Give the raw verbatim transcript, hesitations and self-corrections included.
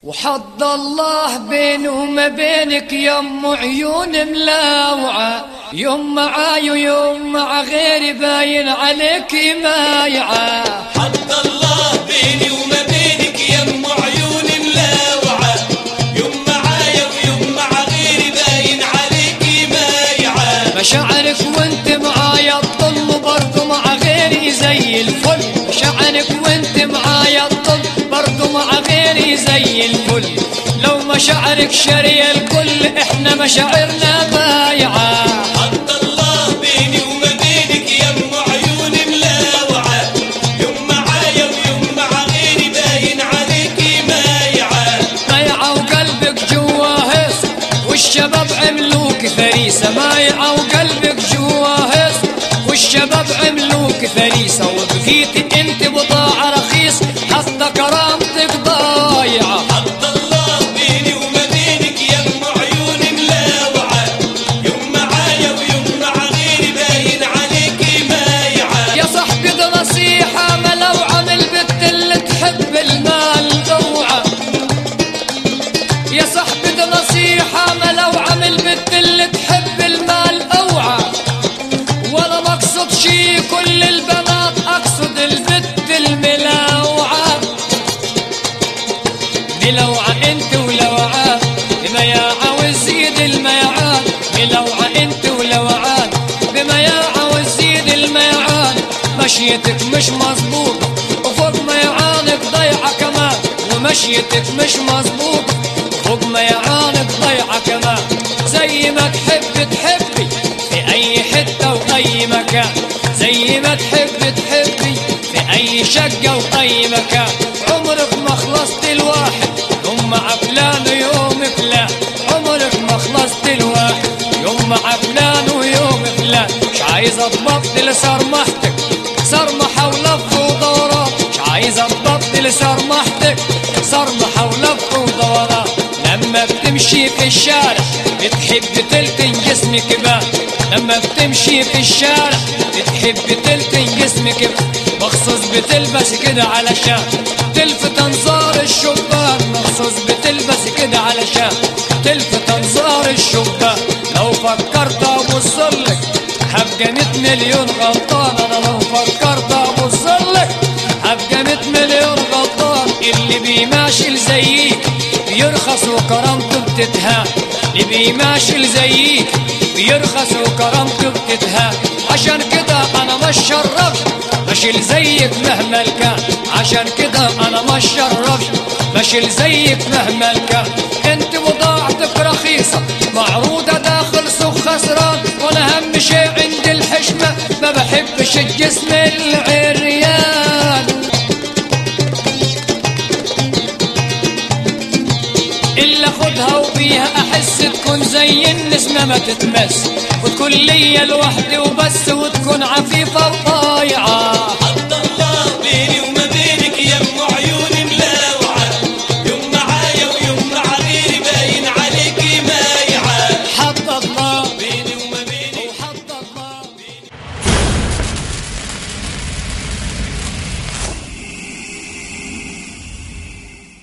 وحط الله بيني وما بينك يم عيون ملاوعة، يوم معاي ويوم مع غيري باين عليك مايعة. حط الله بيني وما بينك يم عيون ملاوعة، يوم معايا ويوم مع غيري باين عليك مايعة. مشاعرك وانت معايا الطل برضو مع غيري زي الفل، مشاعرك وانت معايا الطل برضو مع غيري زي الفل. لو مشاعرك شارية الكل احنا مشاعرنا بايعة. حط الله بيني وما بينك يم عيون ملاوعة، يوم معايا ويوم مع غيري باين عليكي مايعة. مايعة وقلبك جوا هس والشباب عملوك فريسة، مايعة وقلبك جوا هس والشباب عملوك فريسة. وبقيتي انت بضاعة رخيص حتى كرامتك ضايعة. حط الله بيني وما بينك يم عيون ملاوعة، يوم معايا ويوم مع غيري باين عليكي مايعة. يا صاحبي ده نصيحة ملوعة من البت اللي تحب المال اوعى. يا صاحبي ده نصيحة ملوعة من البت اللي تحب المال اوعى. ولا مقصد شي كل البنات اقصد البت الملاوعة. ملوعة انت ولوعان بمياعة وزيد الميعان، ملوعة انت ولوعان بمياعة وزيد الميعان. مشيتك مش مظبوطة وفوق ميعانك ضيعة كمان، ومشيتك مش مظبوطة وفوق ميعانك ضيعة كمان. زي ما تحب تحبي في اي حتة واي مكان، زي ما تحب تحبي في اي شقة واي مكان. عمرك ما خلصت الواحد يوم مع فلان ويوم فلان، عمرك ما خلصت الواحد يوم مع فلان ويوم فلان. مش عايز تبطل سرمحتك سرمحة ولف ودوران، مش عايز تبطل سرمحتك سرمحة ولف ودوران. لما بتمشي في الشارع بتحب تلتن جسمك بان، لما بتمشي في الشارع بتحب تلتن جسمك مخصوص بتلبس كده علشان تلفت انظار الشبان، مخصوص بتلبس كده علشان تلفت انظار الشبان. لو فكرت ابصلك هبقى مية مليون غلطان، انا لو فكرت ابصلك هبقى مية مليون غلطان. اللي بيماشي زيك بيرخص وكرامته بتتهان، اللي بيماشي زيك بيرخص وكرامته بتتهان. عشان كده انا مش شرفت ماشي زيك مهما كان، عشان كده انا مش شرفت ماشي زيك مهما كان. انت بضاعتك رخيصة معروضة داخل سوق خسران، وانا اهم شي عندي الحشمة ما بحبش الجسم العريان. إلا خدها وبيها أحس تكون زي النسمة ما تتمس، وتكون ليا لوحدي وبس، وتكون عفيفة وطايعة.